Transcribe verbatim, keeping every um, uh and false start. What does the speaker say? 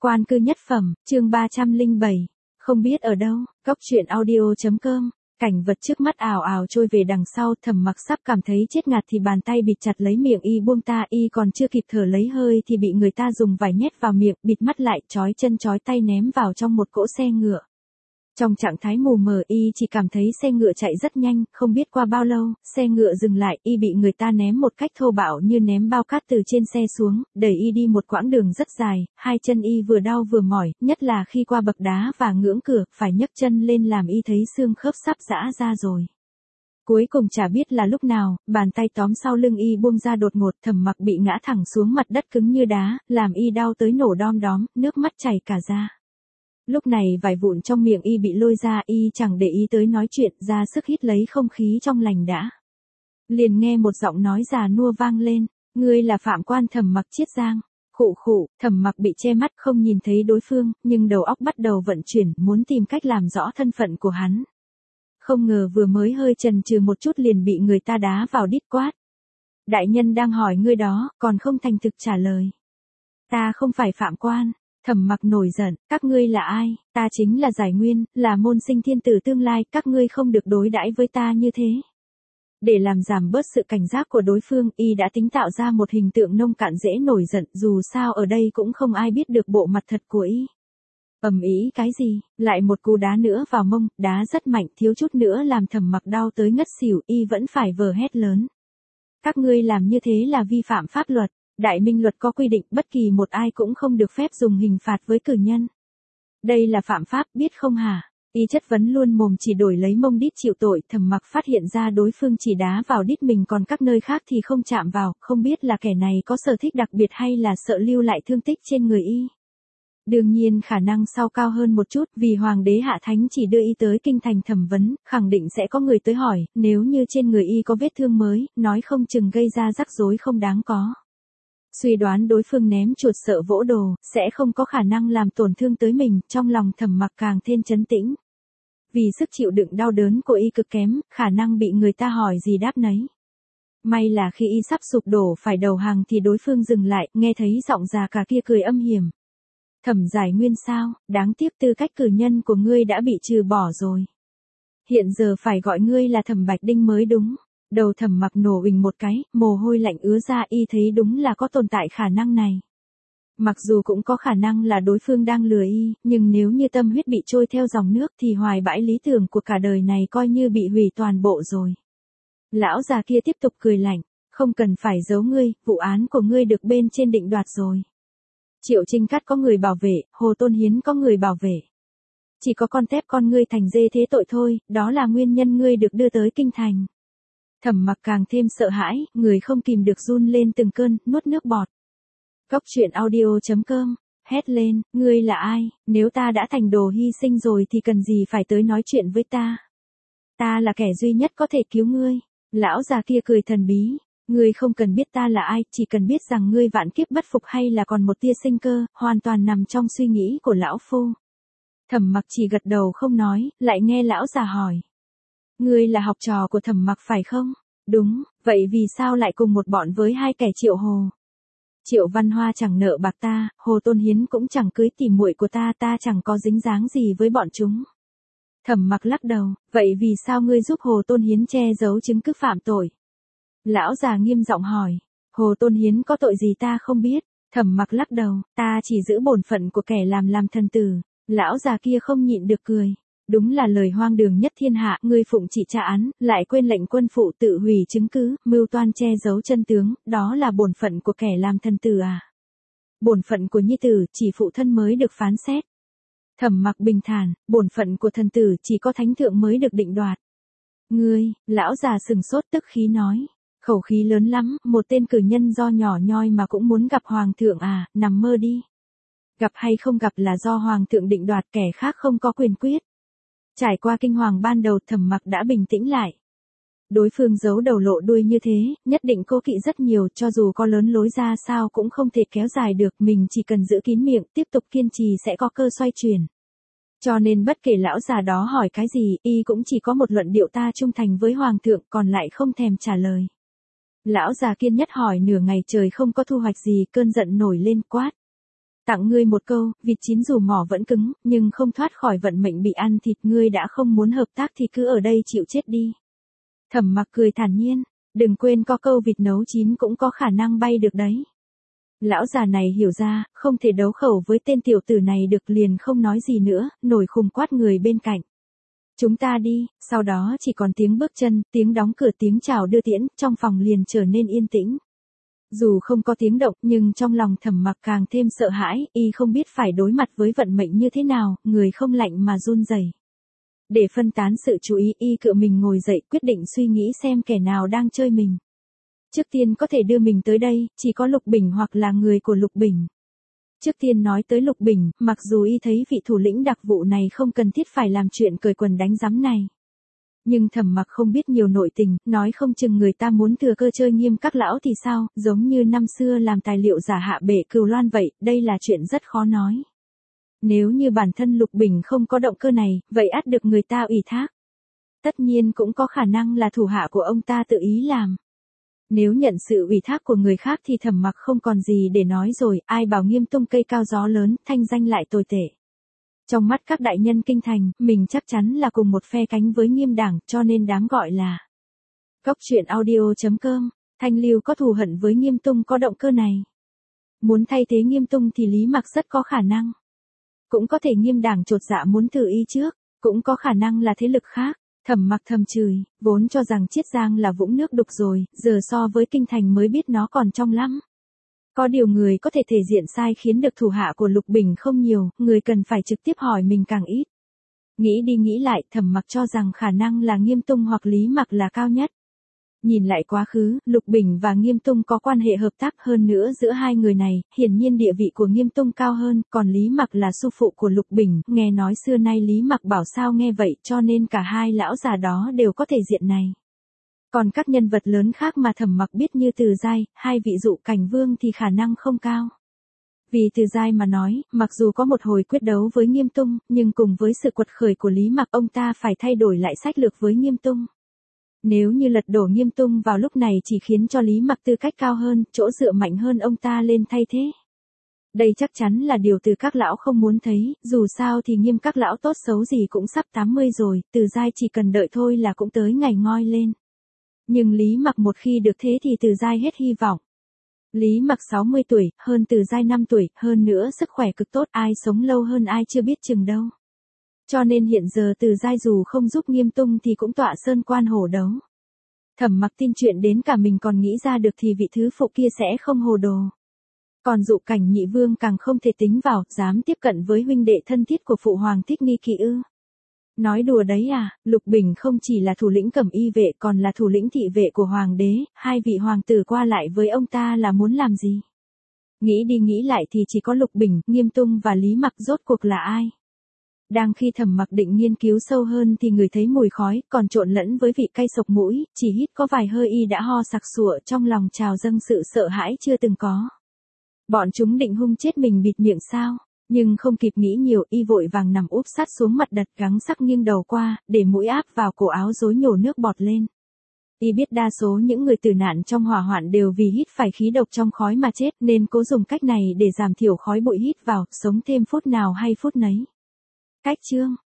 Quan cư nhất phẩm, chương ba trăm lẻ bảy. Không biết ở đâu, Cốc truyện audio chấm com. Cảnh vật trước mắt ảo ảo trôi về đằng sau, Thẩm Mặc sắp cảm thấy chết ngạt thì bàn tay bịt chặt lấy miệng y buông ta, y còn chưa kịp thở lấy hơi thì bị người ta dùng vải nhét vào miệng, bịt mắt lại, trói chân trói tay ném vào trong một cỗ xe ngựa. Trong trạng thái mù mờ, y chỉ cảm thấy xe ngựa chạy rất nhanh, không biết qua bao lâu, xe ngựa dừng lại, y bị người ta ném một cách thô bạo như ném bao cát từ trên xe xuống, đẩy y đi một quãng đường rất dài, hai chân y vừa đau vừa mỏi, nhất là khi qua bậc đá và ngưỡng cửa, phải nhấc chân lên làm y thấy xương khớp sắp giã ra rồi. Cuối cùng chả biết là lúc nào, bàn tay tóm sau lưng y buông ra đột ngột, Thẩm Mặc bị ngã thẳng xuống mặt đất cứng như đá, làm y đau tới nổ đom đóm, nước mắt chảy cả ra. Lúc này vải vụn trong miệng y bị lôi ra, y chẳng để ý tới nói chuyện, ra sức hít lấy không khí trong lành đã. Liền nghe một giọng nói già nua vang lên, ngươi là Phạm Quan Thẩm Mặc Chiết Giang. Khụ khụ, Thẩm Mặc bị che mắt không nhìn thấy đối phương, nhưng đầu óc bắt đầu vận chuyển, muốn tìm cách làm rõ thân phận của hắn. Không ngờ vừa mới hơi chần chừ một chút liền bị người ta đá vào đít quát. Đại nhân đang hỏi ngươi đó, còn không thành thực trả lời. Ta không phải Phạm Quan. Thẩm Mặc nổi giận, các ngươi là ai? Ta chính là Giải Nguyên, là môn sinh thiên tử tương lai, các ngươi không được đối đãi với ta như thế. Để làm giảm bớt sự cảnh giác của đối phương, y đã tính tạo ra một hình tượng nông cạn dễ nổi giận, dù sao ở đây cũng không ai biết được bộ mặt thật của y. Ầm ĩ cái gì? Lại một cú đá nữa vào mông, đá rất mạnh, thiếu chút nữa làm Thẩm Mặc đau tới ngất xỉu, y vẫn phải vờ hét lớn. Các ngươi làm như thế là vi phạm pháp luật. Đại Minh luật có quy định bất kỳ một ai cũng không được phép dùng hình phạt với cử nhân. Đây là phạm pháp, biết không hả? Y chất vấn luôn mồm chỉ đổi lấy mông đít chịu tội. Thẩm Mặc phát hiện ra đối phương chỉ đá vào đít mình còn các nơi khác thì không chạm vào, không biết là kẻ này có sở thích đặc biệt hay là sợ lưu lại thương tích trên người y. Đương nhiên khả năng sau cao hơn một chút, vì Hoàng đế Hạ Thánh chỉ đưa y tới kinh thành thẩm vấn, khẳng định sẽ có người tới hỏi, nếu như trên người y có vết thương mới, nói không chừng gây ra rắc rối không đáng có. Suy đoán đối phương ném chuột sợ vỗ đồ, sẽ không có khả năng làm tổn thương tới mình, trong lòng Thẩm Mặc càng thêm trấn tĩnh. Vì sức chịu đựng đau đớn của y cực kém, khả năng bị người ta hỏi gì đáp nấy. May là khi y sắp sụp đổ phải đầu hàng thì đối phương dừng lại, nghe thấy giọng già cả kia cười âm hiểm. Thẩm Giải Nguyên sao, đáng tiếc tư cách cử nhân của ngươi đã bị trừ bỏ rồi. Hiện giờ phải gọi ngươi là Thẩm Bạch Đinh mới đúng. Đầu Thẩm Mặc nổ uỳnh một cái, mồ hôi lạnh ứa ra, y thấy đúng là có tồn tại khả năng này. Mặc dù cũng có khả năng là đối phương đang lừa y, nhưng nếu như tâm huyết bị trôi theo dòng nước thì hoài bãi lý tưởng của cả đời này coi như bị hủy toàn bộ rồi. Lão già kia tiếp tục cười lạnh, không cần phải giấu ngươi, vụ án của ngươi được bên trên định đoạt rồi. Triệu Trinh Cát có người bảo vệ, Hồ Tôn Hiến có người bảo vệ. Chỉ có con tép con ngươi thành dê thế tội thôi, đó là nguyên nhân ngươi được đưa tới kinh thành. Thẩm Mặc càng thêm sợ hãi, người không kìm được run lên từng cơn, nuốt nước bọt. Cốc truyện audio chấm com, hét lên, ngươi là ai, nếu ta đã thành đồ hy sinh rồi thì cần gì phải tới nói chuyện với ta. Ta là kẻ duy nhất có thể cứu ngươi. Lão già kia cười thần bí, ngươi không cần biết ta là ai, chỉ cần biết rằng ngươi vạn kiếp bất phục hay là còn một tia sinh cơ, hoàn toàn nằm trong suy nghĩ của lão phu. Thẩm Mặc chỉ gật đầu không nói, lại nghe lão già hỏi. Ngươi là học trò của Thẩm Mặc phải không? Đúng, vậy vì sao lại cùng một bọn với hai kẻ Triệu Hồ? Triệu Văn Hoa chẳng nợ bạc ta, Hồ Tôn Hiến cũng chẳng cưới tỉ muội của ta, ta chẳng có dính dáng gì với bọn chúng. Thẩm Mặc lắc đầu, vậy vì sao ngươi giúp Hồ Tôn Hiến che giấu chứng cứ phạm tội? Lão già nghiêm giọng hỏi, Hồ Tôn Hiến có tội gì ta không biết? Thẩm Mặc lắc đầu, ta chỉ giữ bổn phận của kẻ làm làm thần tử. Lão già kia không nhịn được cười. Đúng là lời hoang đường nhất thiên hạ, ngươi phụng chỉ tra án, lại quên lệnh quân phụ tự hủy chứng cứ, mưu toan che giấu chân tướng, đó là bổn phận của kẻ làm thần tử à? Bổn phận của nhi tử, chỉ phụ thân mới được phán xét. Thẩm Mặc bình thản, bổn phận của thần tử chỉ có thánh thượng mới được định đoạt. Ngươi, lão già sừng sốt tức khí nói, khẩu khí lớn lắm, một tên cử nhân do nhỏ nhoi mà cũng muốn gặp hoàng thượng à, nằm mơ đi. Gặp hay không gặp là do hoàng thượng định đoạt, kẻ khác không có quyền quyết. Trải qua kinh hoàng ban đầu, Thẩm Mặc đã bình tĩnh lại. Đối phương giấu đầu lộ đuôi như thế, nhất định cố kỵ rất nhiều, cho dù có lớn lối ra sao cũng không thể kéo dài được, mình chỉ cần giữ kín miệng, tiếp tục kiên trì sẽ có cơ xoay chuyển. Cho nên bất kể lão già đó hỏi cái gì, y cũng chỉ có một luận điệu ta trung thành với hoàng thượng, còn lại không thèm trả lời. Lão già kiên nhất hỏi nửa ngày trời không có thu hoạch gì, cơn giận nổi lên quát. Tặng ngươi một câu, vịt chín dù mỏ vẫn cứng, nhưng không thoát khỏi vận mệnh bị ăn thịt, ngươi đã không muốn hợp tác thì cứ ở đây chịu chết đi. Thẩm Mặc cười thản nhiên, đừng quên có câu vịt nấu chín cũng có khả năng bay được đấy. Lão già này hiểu ra, không thể đấu khẩu với tên tiểu tử này được, liền không nói gì nữa, nổi khùng quát người bên cạnh. Chúng ta đi, sau đó chỉ còn tiếng bước chân, tiếng đóng cửa, tiếng chào đưa tiễn, trong phòng liền trở nên yên tĩnh. Dù không có tiếng động nhưng trong lòng Thẩm Mặc càng thêm sợ hãi, y không biết phải đối mặt với vận mệnh như thế nào, người không lạnh mà run rẩy. Để phân tán sự chú ý, y cựa mình ngồi dậy, quyết định suy nghĩ xem kẻ nào đang chơi mình. Trước tiên có thể đưa mình tới đây, chỉ có Lục Bình hoặc là người của Lục Bình. Trước tiên nói tới Lục Bình, mặc dù y thấy vị thủ lĩnh đặc vụ này không cần thiết phải làm chuyện cởi quần đánh giám này. Nhưng Thẩm Mặc không biết nhiều nội tình, nói không chừng người ta muốn thừa cơ chơi Nghiêm các lão thì sao, giống như năm xưa làm tài liệu giả hạ bể Cừu Loan vậy, đây là chuyện rất khó nói. Nếu như bản thân Lục Bình không có động cơ này, vậy ắt được người ta ủy thác. Tất nhiên cũng có khả năng là thủ hạ của ông ta tự ý làm. Nếu nhận sự ủy thác của người khác thì Thẩm Mặc không còn gì để nói rồi, ai bảo Nghiêm tung cây cao gió lớn, thanh danh lại tồi tệ. Trong mắt các đại nhân kinh thành, mình chắc chắn là cùng một phe cánh với Nghiêm đảng, cho nên đáng gọi là Cốc truyện audio chấm com. Thanh Lưu có thù hận với Nghiêm tung có động cơ này. Muốn thay thế Nghiêm tung thì Lý Mặc rất có khả năng. Cũng có thể Nghiêm đảng chột dạ muốn thử y trước, cũng có khả năng là thế lực khác. Thẩm Mặc thầm chửi, vốn cho rằng Chiết Giang là vũng nước đục rồi, giờ so với kinh thành mới biết nó còn trong lắm. Có điều người có thể thể diện sai khiến được thủ hạ của Lục Bình không nhiều, người cần phải trực tiếp hỏi mình càng ít. Nghĩ đi nghĩ lại, Thẩm Mặc cho rằng khả năng là Nghiêm tung hoặc Lý Mặc là cao nhất. Nhìn lại quá khứ, Lục Bình và Nghiêm tung có quan hệ hợp tác, hơn nữa giữa hai người này, hiển nhiên địa vị của Nghiêm tung cao hơn, còn Lý Mặc là su phụ của Lục Bình, nghe nói xưa nay Lý Mặc bảo sao nghe vậy, cho nên cả hai lão già đó đều có thể diện này. Còn các nhân vật lớn khác mà Thẩm Mặc biết như Từ Giai, hai vị dụ cảnh vương thì khả năng không cao. Vì Từ Giai mà nói, mặc dù có một hồi quyết đấu với Nghiêm tung, nhưng cùng với sự quật khởi của Lý Mặc, ông ta phải thay đổi lại sách lược với Nghiêm tung. Nếu như lật đổ Nghiêm tung vào lúc này chỉ khiến cho Lý Mặc tư cách cao hơn, chỗ dựa mạnh hơn ông ta lên thay thế. Đây chắc chắn là điều Từ các lão không muốn thấy, dù sao thì Nghiêm các lão tốt xấu gì cũng sắp tám mươi rồi, Từ Giai chỉ cần đợi thôi là cũng tới ngày ngoi lên. Nhưng Lý Mặc một khi được thế thì Từ Giai hết hy vọng. Lý Mặc sáu mươi tuổi, hơn Từ Giai năm tuổi, hơn nữa sức khỏe cực tốt, ai sống lâu hơn ai chưa biết chừng đâu. Cho nên hiện giờ Từ Giai dù không giúp Nghiêm tung thì cũng tọa sơn quan hổ đấu. Thẩm Mặc tin chuyện đến cả mình còn nghĩ ra được thì vị thứ phụ kia sẽ không hồ đồ. Còn dụ cảnh nhị vương càng không thể tính vào, dám tiếp cận với huynh đệ thân thiết của phụ hoàng Thích Nghi Kỳ ư. Nói đùa đấy à, Lục Bình không chỉ là thủ lĩnh cẩm y vệ còn là thủ lĩnh thị vệ của hoàng đế, hai vị hoàng tử qua lại với ông ta là muốn làm gì? Nghĩ đi nghĩ lại thì chỉ có Lục Bình, Nghiêm tung và Lý Mặc, rốt cuộc là ai? Đang khi Thẩm Mặc định nghiên cứu sâu hơn thì người thấy mùi khói, còn trộn lẫn với vị cay sộc mũi, chỉ hít có vài hơi y đã ho sặc sụa, trong lòng trào dâng sự sợ hãi chưa từng có. Bọn chúng định hung chết mình bịt miệng sao? Nhưng không kịp nghĩ nhiều, y vội vàng nằm úp sát xuống mặt đất, gắng sắc nghiêng đầu qua, để mũi áp vào cổ áo rối nhổ nước bọt lên. Y biết đa số những người tử nạn trong hỏa hoạn đều vì hít phải khí độc trong khói mà chết, nên cố dùng cách này để giảm thiểu khói bụi hít vào, sống thêm phút nào hay phút nấy. Cách chương